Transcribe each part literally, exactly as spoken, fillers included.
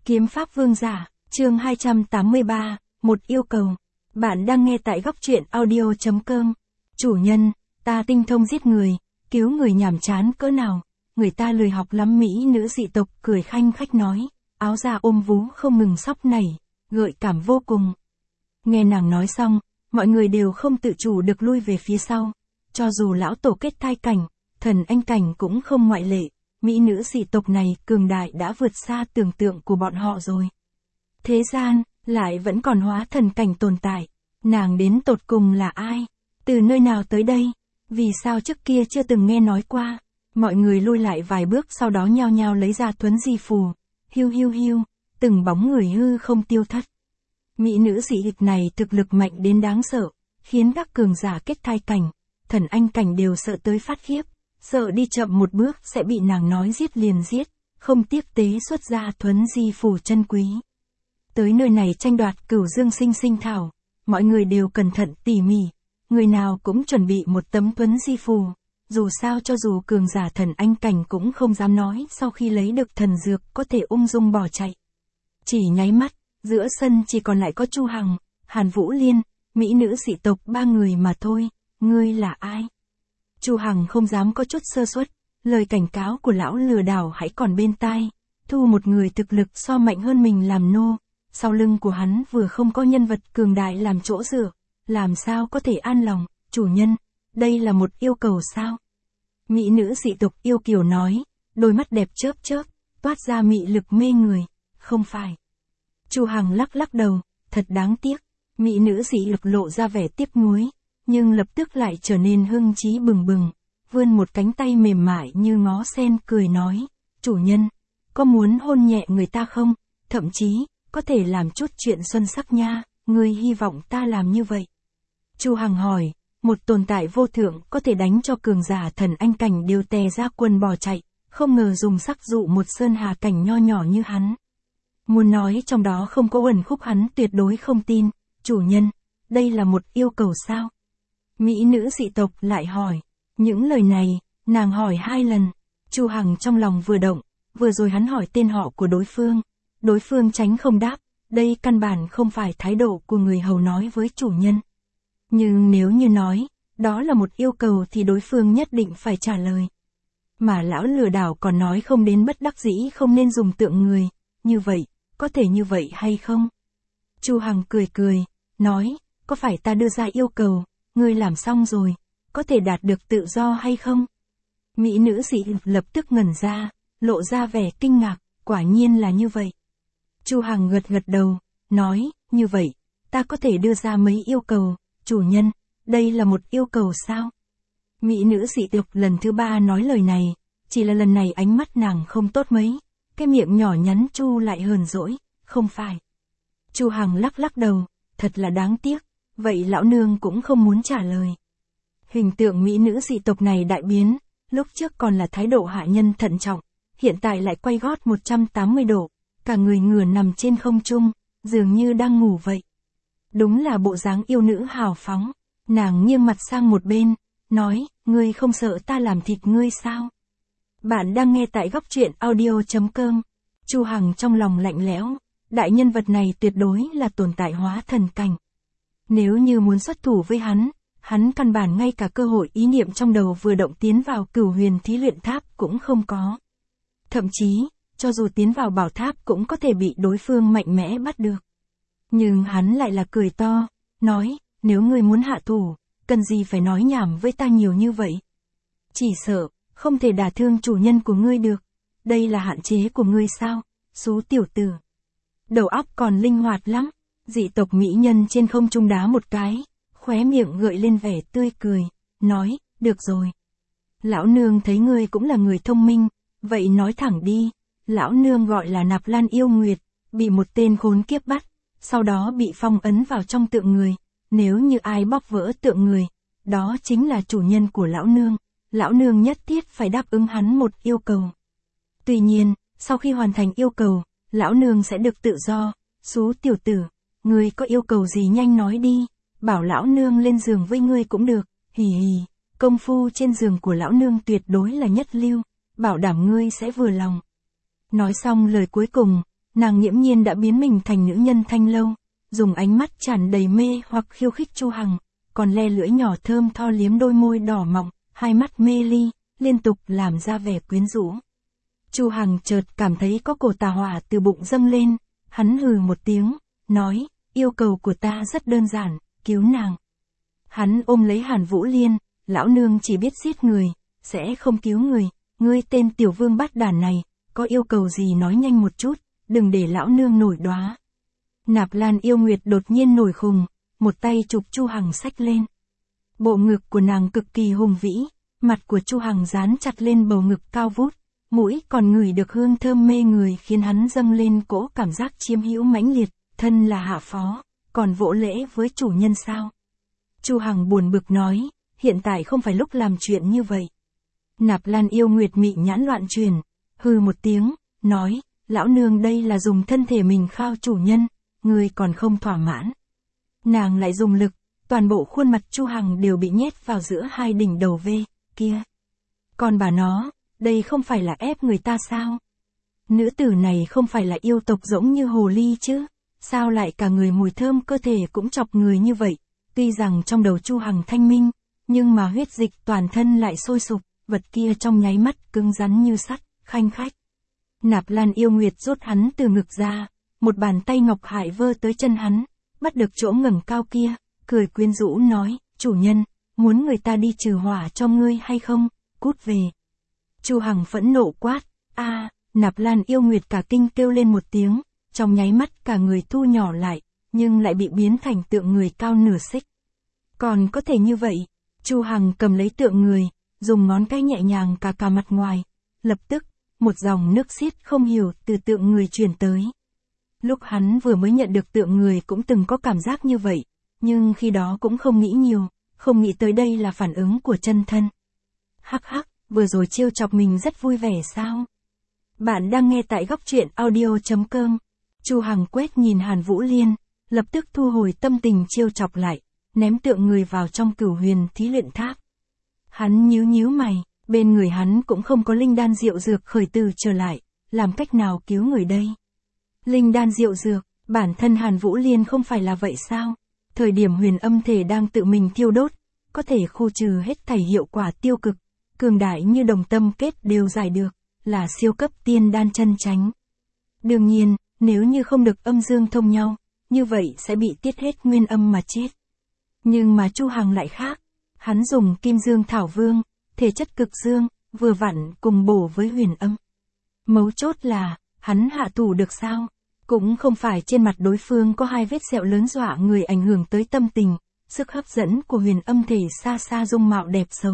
Kiếm pháp vương giả, chương hai trăm tám mươi ba, một yêu cầu. Bạn đang nghe tại góc truyện audio chấm com. Chủ nhân, ta tinh thông giết người, cứu người nhàm chán cỡ nào, người ta lười học lắm. Mỹ nữ dị tộc cười khanh khách nói, áo da ôm vú không ngừng sóc nảy, gợi cảm vô cùng. Nghe nàng nói xong, mọi người đều không tự chủ được lui về phía sau. Cho dù lão tổ kết thai cảnh, thần anh cảnh cũng không ngoại lệ. Mỹ nữ dị tộc này cường đại đã vượt xa tưởng tượng của bọn họ rồi. Thế gian, lại vẫn còn hóa thần cảnh tồn tại. Nàng đến tột cùng là ai? Từ nơi nào tới đây? Vì sao trước kia chưa từng nghe nói qua? Mọi người lui lại vài bước, sau đó nhao nhao lấy ra thuấn di phù. Hiu hiu hiu, từng bóng người hư không tiêu thất. Mỹ nữ dị tộc này thực lực mạnh đến đáng sợ, khiến các cường giả kết thai cảnh, thần anh cảnh đều sợ tới phát khiếp. Sợ đi chậm một bước sẽ bị nàng nói giết liền giết, không tiếc tế xuất ra thuấn di phù chân quý. Tới nơi này tranh đoạt cửu dương sinh sinh thảo, mọi người đều cẩn thận tỉ mỉ, người nào cũng chuẩn bị một tấm thuấn di phù. Dù sao cho dù cường giả thần anh cảnh cũng không dám nói sau khi lấy được thần dược có thể ung dung bỏ chạy. Chỉ nháy mắt, giữa sân chỉ còn lại có Chu Hằng, Hàn Vũ Liên, mỹ nữ dị tộc ba người mà thôi. Ngươi là ai? Chu Hằng không dám có chút sơ suất, lời cảnh cáo của lão lừa đảo hãy còn bên tai, thu một người thực lực so mạnh hơn mình làm nô, sau lưng của hắn vừa không có nhân vật cường đại làm chỗ dựa, làm sao có thể an lòng. Chủ nhân, đây là một yêu cầu sao? Mỹ nữ dị tộc yêu kiều nói, đôi mắt đẹp chớp chớp, toát ra mị lực mê người. Không phải. Chu Hằng lắc lắc đầu, thật đáng tiếc. Mỹ nữ dị lực lộ ra vẻ tiếc nuối, nhưng lập tức lại trở nên hưng trí bừng bừng, vươn một cánh tay mềm mại như ngó sen cười nói, chủ nhân, có muốn hôn nhẹ người ta không? Thậm chí, có thể làm chút chuyện xuân sắc nha, ngươi hy vọng ta làm như vậy. Chu Hằng hỏi, một tồn tại vô thượng có thể đánh cho cường giả thần anh cảnh đều tè ra quần bỏ chạy, không ngờ dùng sắc dụ một sơn hà cảnh nho nhỏ như hắn. Muốn nói trong đó không có uẩn khúc hắn tuyệt đối không tin. Chủ nhân, đây là một yêu cầu sao? Mỹ nữ dị tộc lại hỏi. Những lời này, nàng hỏi hai lần. Chu Hằng trong lòng vừa động, vừa rồi hắn hỏi tên họ của đối phương. Đối phương tránh không đáp, đây căn bản không phải thái độ của người hầu nói với chủ nhân. Nhưng nếu như nói, đó là một yêu cầu thì đối phương nhất định phải trả lời. Mà lão lừa đảo còn nói không đến bất đắc dĩ không nên dùng tượng người, như vậy, có thể như vậy hay không? Chu Hằng cười cười, nói, có phải ta đưa ra yêu cầu, ngươi làm xong rồi, có thể đạt được tự do hay không? Mỹ nữ dị lập tức ngẩn ra, lộ ra vẻ kinh ngạc, quả nhiên là như vậy. Chu Hằng gật gật đầu, nói, như vậy, ta có thể đưa ra mấy yêu cầu, chủ nhân, đây là một yêu cầu sao? Mỹ nữ dị tộc lần thứ ba nói lời này, chỉ là lần này ánh mắt nàng không tốt mấy, cái miệng nhỏ nhắn chu lại hờn dỗi, không phải. Chu Hằng lắc lắc đầu, thật là đáng tiếc, vậy lão nương cũng không muốn trả lời. Hình tượng mỹ nữ dị tộc này đại biến, lúc trước còn là thái độ hạ nhân thận trọng, hiện tại lại quay gót một trăm tám mươi độ, cả người ngửa nằm trên không trung, dường như đang ngủ vậy. Đúng là bộ dáng yêu nữ hào phóng, nàng nghiêng mặt sang một bên, nói, ngươi không sợ ta làm thịt ngươi sao? Bạn đang nghe tại góc truyện audio chấm com. Chu Hằng trong lòng lạnh lẽo, đại nhân vật này tuyệt đối là tồn tại hóa thần cảnh. Nếu như muốn xuất thủ với hắn, hắn căn bản ngay cả cơ hội ý niệm trong đầu vừa động tiến vào cửu huyền thí luyện tháp cũng không có. Thậm chí, cho dù tiến vào bảo tháp cũng có thể bị đối phương mạnh mẽ bắt được. Nhưng hắn lại là cười to, nói, nếu ngươi muốn hạ thủ, cần gì phải nói nhảm với ta nhiều như vậy? Chỉ sợ, không thể đả thương chủ nhân của ngươi được. Đây là hạn chế của ngươi sao, xú tiểu tử. Đầu óc còn linh hoạt lắm. Dị tộc mỹ nhân trên không trung đá một cái, khóe miệng gợi lên vẻ tươi cười, nói, được rồi. Lão nương thấy ngươi cũng là người thông minh, vậy nói thẳng đi. Lão nương gọi là Nạp Lan Yêu Nguyệt, bị một tên khốn kiếp bắt, sau đó bị phong ấn vào trong tượng người. Nếu như ai bóc vỡ tượng người, đó chính là chủ nhân của lão nương. Lão nương nhất thiết phải đáp ứng hắn một yêu cầu. Tuy nhiên, sau khi hoàn thành yêu cầu, lão nương sẽ được tự do. Xú tiểu tử, ngươi có yêu cầu gì nhanh nói đi, bảo lão nương lên giường với ngươi cũng được. Hì hì, công phu trên giường của lão nương tuyệt đối là nhất lưu, bảo đảm ngươi sẽ vừa lòng. Nói xong lời cuối cùng, nàng nghiễm nhiên đã biến mình thành nữ nhân thanh lâu, dùng ánh mắt tràn đầy mê hoặc khiêu khích Chu Hằng, còn le lưỡi nhỏ thơm tho liếm đôi môi đỏ mọng, hai mắt mê ly, liên tục làm ra vẻ quyến rũ. Chu Hằng chợt cảm thấy có cổ tà hỏa từ bụng dâng lên, hắn hừ một tiếng, nói, yêu cầu của ta rất đơn giản, cứu nàng. Hắn ôm lấy Hàn Vũ Liên, lão nương chỉ biết giết người, sẽ không cứu người, ngươi tên tiểu vương bát đản này, có yêu cầu gì nói nhanh một chút, đừng để lão nương nổi đoá. Nạp Lan Yêu Nguyệt đột nhiên nổi khùng, một tay chụp Chu Hằng xách lên. Bộ ngực của nàng cực kỳ hùng vĩ, mặt của Chu Hằng dán chặt lên bầu ngực cao vút, mũi còn ngửi được hương thơm mê người khiến hắn dâng lên cỗ cảm giác chiếm hữu mãnh liệt, thân là hạ phó, còn vỗ lễ với chủ nhân sao? Chu Hằng buồn bực nói, hiện tại không phải lúc làm chuyện như vậy. Nạp Lan Yêu Nguyệt mị nhãn loạn chuyển, hừ một tiếng, nói, lão nương đây là dùng thân thể mình khao chủ nhân, người còn không thỏa mãn. Nàng lại dùng lực, toàn bộ khuôn mặt Chu Hằng đều bị nhét vào giữa hai đỉnh đầu V, kia. Còn bà nó, đây không phải là ép người ta sao? Nữ tử này không phải là yêu tộc giống như hồ ly chứ? Sao lại cả người mùi thơm cơ thể cũng chọc người như vậy? Tuy rằng trong đầu Chu Hằng thanh minh, nhưng mà huyết dịch toàn thân lại sôi sục, vật kia trong nháy mắt cứng rắn như sắt, khanh khách. Nạp Lan Yêu Nguyệt rút hắn từ ngực ra, một bàn tay ngọc hải vơ tới chân hắn, bắt được chỗ ngẩng cao kia, cười quyến rũ nói, chủ nhân, muốn người ta đi trừ hỏa cho ngươi hay không, cút về. Chu Hằng phẫn nộ quát, a, Nạp Lan Yêu Nguyệt cả kinh kêu lên một tiếng, trong nháy mắt cả người thu nhỏ lại, nhưng lại bị biến thành tượng người cao nửa xích. Còn có thể như vậy, Chu Hằng cầm lấy tượng người, dùng ngón cái nhẹ nhàng cà cà mặt ngoài, lập tức, một dòng nước xiết không hiểu từ tượng người truyền tới. Lúc hắn vừa mới nhận được tượng người cũng từng có cảm giác như vậy, nhưng khi đó cũng không nghĩ nhiều, không nghĩ tới đây là phản ứng của chân thân. Hắc hắc, vừa rồi trêu chọc mình rất vui vẻ sao? Bạn đang nghe tại góc truyện audio chấm com. Chu Hằng quét nhìn Hàn Vũ Liên, lập tức thu hồi tâm tình trêu chọc lại, ném tượng người vào trong Cửu Huyền Thí Luyện Tháp. Hắn nhíu nhíu mày, bên người hắn cũng không có linh đan diệu dược khởi từ trở lại, làm cách nào cứu người đây? Linh đan diệu dược, bản thân Hàn Vũ Liên không phải là vậy sao? Thời điểm huyền âm thể đang tự mình thiêu đốt, có thể khu trừ hết thảy hiệu quả tiêu cực, cường đại như đồng tâm kết đều giải được, là siêu cấp tiên đan chân chánh. Đương nhiên, nếu như không được âm dương thông nhau, như vậy sẽ bị tiết hết nguyên âm mà chết. Nhưng mà Chu Hằng lại khác, hắn dùng kim dương thảo vương, thể chất cực dương, vừa vặn cùng bổ với huyền âm. Mấu chốt là, hắn hạ thủ được sao? Cũng không phải trên mặt đối phương có hai vết sẹo lớn dọa người ảnh hưởng tới tâm tình, sức hấp dẫn của huyền âm thể xa xa dung mạo đẹp xấu.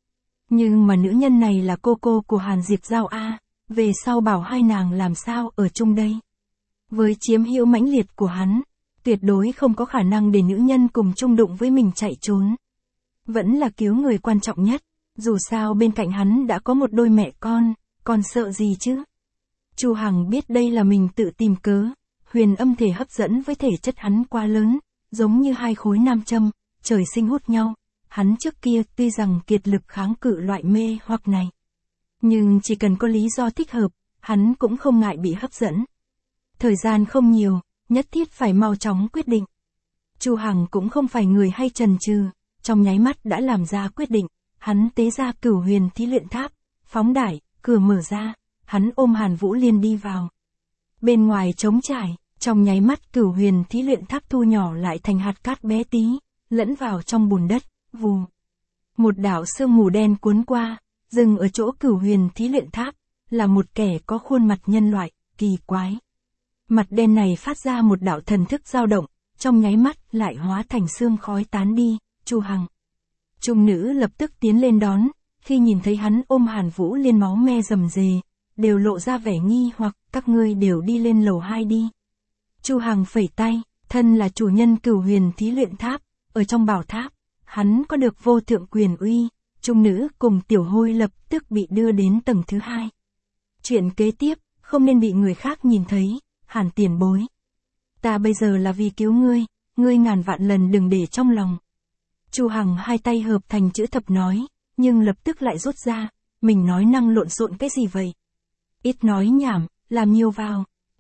Nhưng mà nữ nhân này là cô cô của Hàn Diệp Giao A, về sau bảo hai nàng làm sao ở chung đây? Với chiếm hữu mãnh liệt của hắn, tuyệt đối không có khả năng để nữ nhân cùng chung đụng với mình chạy trốn. Vẫn là cứu người quan trọng nhất, dù sao bên cạnh hắn đã có một đôi mẹ con, còn sợ gì chứ? Chu Hằng biết đây là mình tự tìm cớ, huyền âm thể hấp dẫn với thể chất hắn quá lớn, giống như hai khối nam châm, trời sinh hút nhau. Hắn trước kia tuy rằng kiệt lực kháng cự loại mê hoặc này, nhưng chỉ cần có lý do thích hợp, hắn cũng không ngại bị hấp dẫn. Thời gian không nhiều, nhất thiết phải mau chóng quyết định. Chu Hằng cũng không phải người hay chần chừ, trong nháy mắt đã làm ra quyết định, hắn tế ra Cửu Huyền Thí Luyện Tháp, phóng đải, cửa mở ra, hắn ôm Hàn Vũ Liên đi vào. Bên ngoài trống trải, trong nháy mắt Cửu Huyền Thí Luyện Tháp thu nhỏ lại thành hạt cát bé tí, lẫn vào trong bùn đất, vù. Một đạo sương mù đen cuốn qua, dừng ở chỗ Cửu Huyền Thí Luyện Tháp, là một kẻ có khuôn mặt nhân loại, kỳ quái. Mặt đen này phát ra một đạo thần thức dao động, trong nháy mắt lại hóa thành sương khói tán đi, Chu Hằng. Trung nữ lập tức tiến lên đón, khi nhìn thấy hắn ôm Hàn Vũ Liên máu me rầm rề, đều lộ ra vẻ nghi hoặc, các ngươi đều đi lên lầu hai đi. Chu Hằng phẩy tay, thân là chủ nhân Cửu Huyền Thí Luyện Tháp, ở trong bảo tháp, hắn có được vô thượng quyền uy, trung nữ cùng tiểu hôi lập tức bị đưa đến tầng thứ hai. Chuyện kế tiếp, không nên bị người khác nhìn thấy, Hàn tiền bối. Ta bây giờ là vì cứu ngươi, ngươi ngàn vạn lần đừng để trong lòng. Chu Hằng hai tay hợp thành chữ thập nói, nhưng lập tức lại rút ra, mình nói năng lộn xộn cái gì vậy? Ít nói nhảm, làm nhiều vào.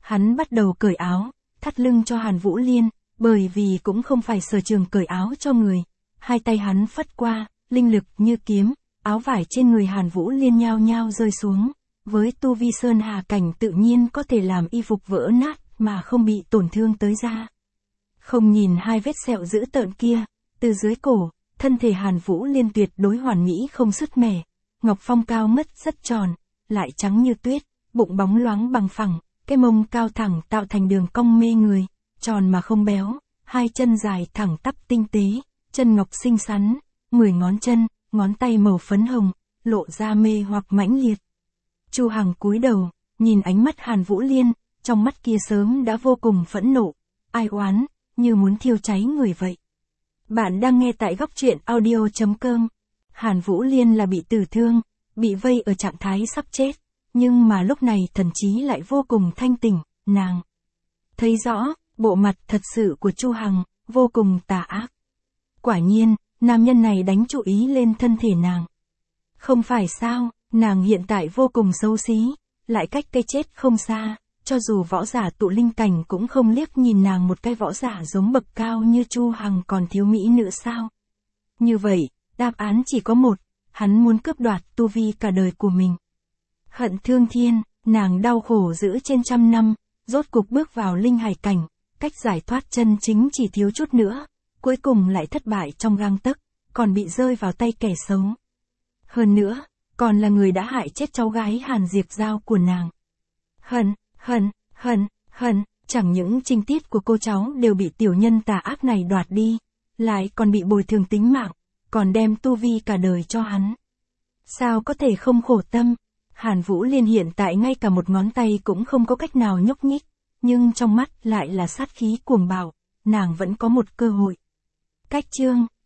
Hắn bắt đầu cởi áo, thắt lưng cho Hàn Vũ Liên, bởi vì cũng không phải sở trường cởi áo cho người. Hai tay hắn phất qua, linh lực như kiếm, áo vải trên người Hàn Vũ Liên nhao nhao rơi xuống. Với tu vi sơn hà cảnh tự nhiên có thể làm y phục vỡ nát mà không bị tổn thương tới da. Không nhìn hai vết sẹo dữ tợn kia, từ dưới cổ, thân thể Hàn Vũ Liên tuyệt đối hoàn mỹ không sứt mẻ. Ngọc Phong cao ngất rất tròn, lại trắng như tuyết, bụng bóng loáng bằng phẳng, cái mông cao thẳng tạo thành đường cong mê người, tròn mà không béo, hai chân dài thẳng tắp tinh tế, chân ngọc xinh xắn, mười ngón chân, ngón tay màu phấn hồng, lộ ra mê hoặc mãnh liệt. Chu Hằng cúi đầu, nhìn ánh mắt Hàn Vũ Liên, trong mắt kia sớm đã vô cùng phẫn nộ, ai oán, như muốn thiêu cháy người vậy. Bạn đang nghe tại góc truyện audio chấm com. Hàn Vũ Liên là bị tử thương, bị vây ở trạng thái sắp chết, nhưng mà lúc này thần trí lại vô cùng thanh tỉnh, nàng thấy rõ, bộ mặt thật sự của Chu Hằng, vô cùng tà ác. Quả nhiên, nam nhân này đánh chú ý lên thân thể nàng. Không phải sao, nàng hiện tại vô cùng xấu xí, lại cách cái chết không xa, cho dù võ giả tụ linh cảnh cũng không liếc nhìn nàng một cái võ giả giống bậc cao như Chu Hằng còn thiếu mỹ nữa sao. Như vậy, đáp án chỉ có một, hắn muốn cướp đoạt tu vi cả đời của mình. Hận thương thiên, nàng đau khổ giữ trên trăm năm, rốt cục bước vào linh hải cảnh, cách giải thoát chân chính chỉ thiếu chút nữa, cuối cùng lại thất bại trong gang tấc, còn bị rơi vào tay kẻ xấu. Hơn nữa, còn là người đã hại chết cháu gái Hàn Diệp Giao của nàng. Hận, hận, hận, hận, chẳng những trinh tiết của cô cháu đều bị tiểu nhân tà ác này đoạt đi, lại còn bị bồi thường tính mạng, còn đem tu vi cả đời cho hắn. Sao có thể không khổ tâm? Hàn Vũ Liên hiện tại ngay cả một ngón tay cũng không có cách nào nhúc nhích, nhưng trong mắt lại là sát khí cuồng bạo, nàng vẫn có một cơ hội. Cách chương